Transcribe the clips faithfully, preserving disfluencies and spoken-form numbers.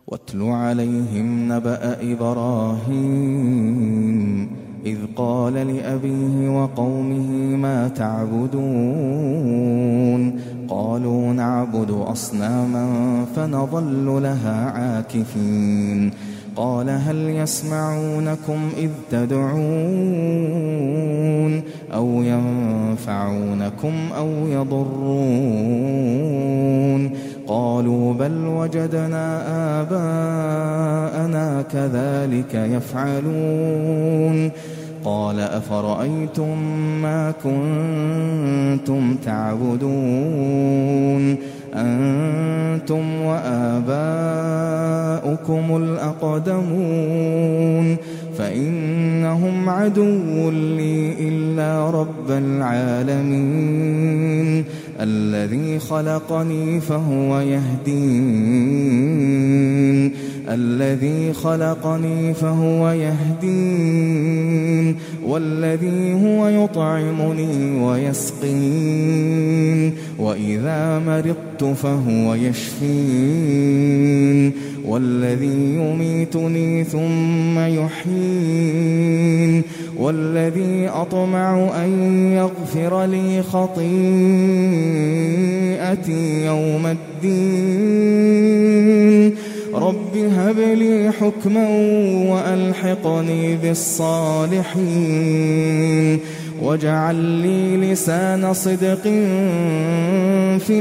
واتل عليهم نبأ إبراهيم إذ قال لأبيه وقومه ما تعبدون قالوا نعبد أصناما فنظل لها عاكفين قال هل يسمعونكم إذ تدعون أو ينفعونكم أو يضرون قالوا بل وجدنا آباءنا كذلك يفعلون قال أفرأيتم ما كنتم تعبدون أنتم وآباؤكم الأقدمون فإنهم عدو لي إلا رب العالمين الذي خلقني فهو يهدين الذي خلقني فهو يهدين والذي هو يطعمني ويسقين وإذا مرضت فهو يشفين والذي يميتني ثم يحيين والذي أطمع أن يغفر لي خطيئتي يوم الدين رب هب لي حكما وألحقني بالصالحين واجعل لي لسان صدق في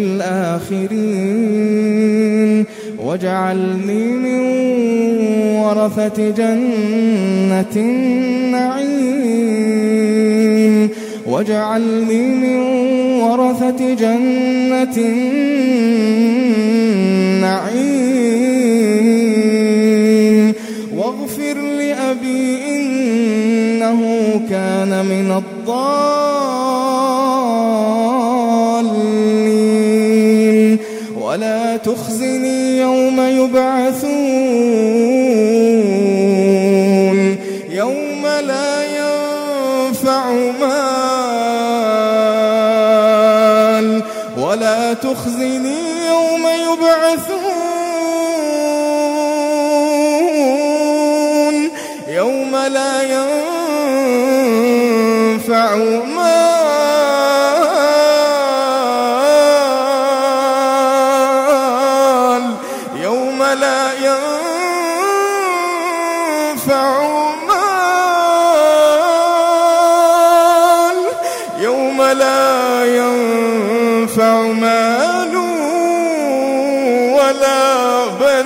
الآخرين واجعلني من ورثة جنة النعيم واجعلني من ورثة جنة النعيم واغفر لأبي إنه كان من الضالين ولا تخزني يوم يبعثون يوم لا ينفع مال ولا تخزني يوم يبعثون يوم لا ينفع مال يوم لا ينفع مال يوم لا ينفع مال ولا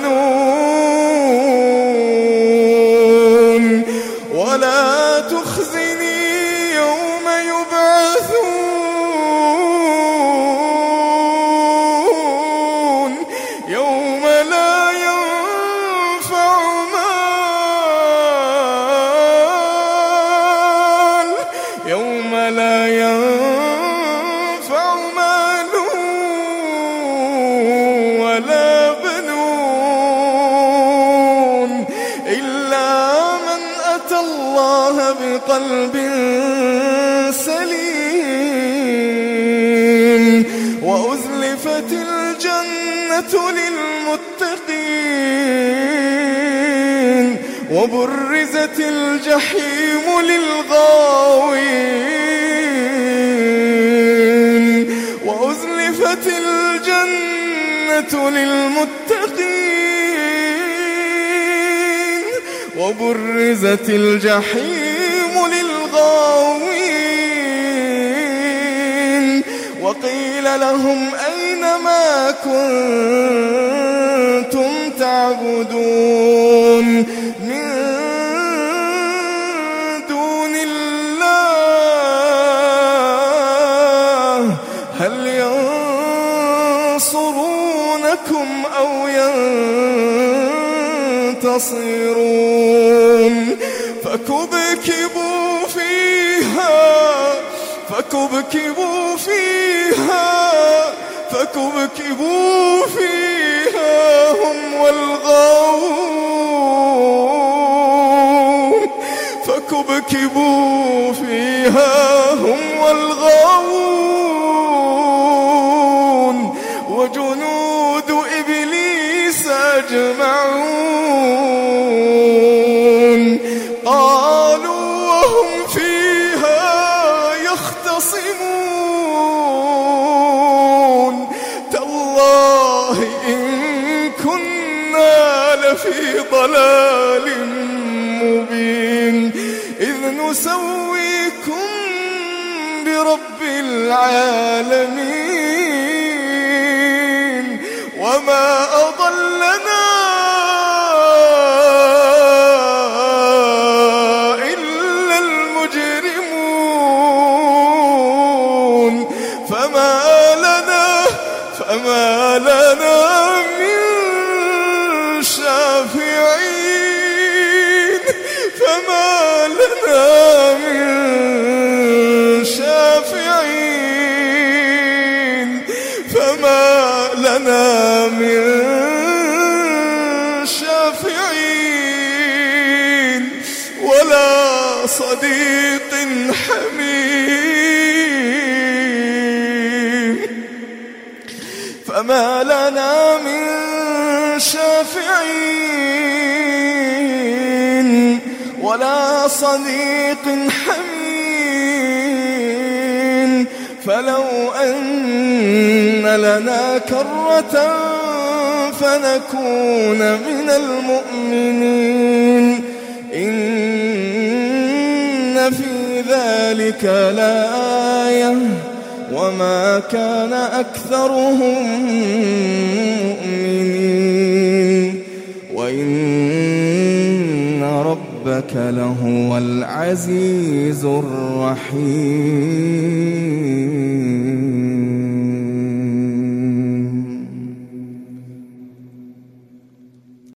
بنون ولا تخزني يوم يبعثون يوم لا ينفع مال يوم لا ينفع مال ولا بنون إلا من أتى الله بقلب سليم وأزلفت الجنة للمتقين وبرزت الجحيم للغاوين وأزلفت الجنة للمتقين وبرزت الجحيم للغاوين وقيل لهم أين ما كنتم تعبدون من دون الله هل ينصرونكم أو ينتصرون فكبكبوا فيها فكبكبوا فيها فكبكبوا فيها هم والغاوون فكبكبوا فيها هم والغاوون وجنود إبليس أجمعين يجمعون قالوا وهم فيها يختصمون تالله إن كنا لفي ضلال مبين إذ نسويكم برب العالمين وما أضلنا إلا المجرمون فما لنا فما لنا من شافعين فما لنا من شافعين فما لنا من شافعين ولا صديق حميم فما لنا من شافعين ولا صديق حميم فلو أن لنا كرة فنكون من المؤمنين إن في ذلك لآية وما كان أكثرهم مؤمنين وإن ربك لهو العزيز الرحيم.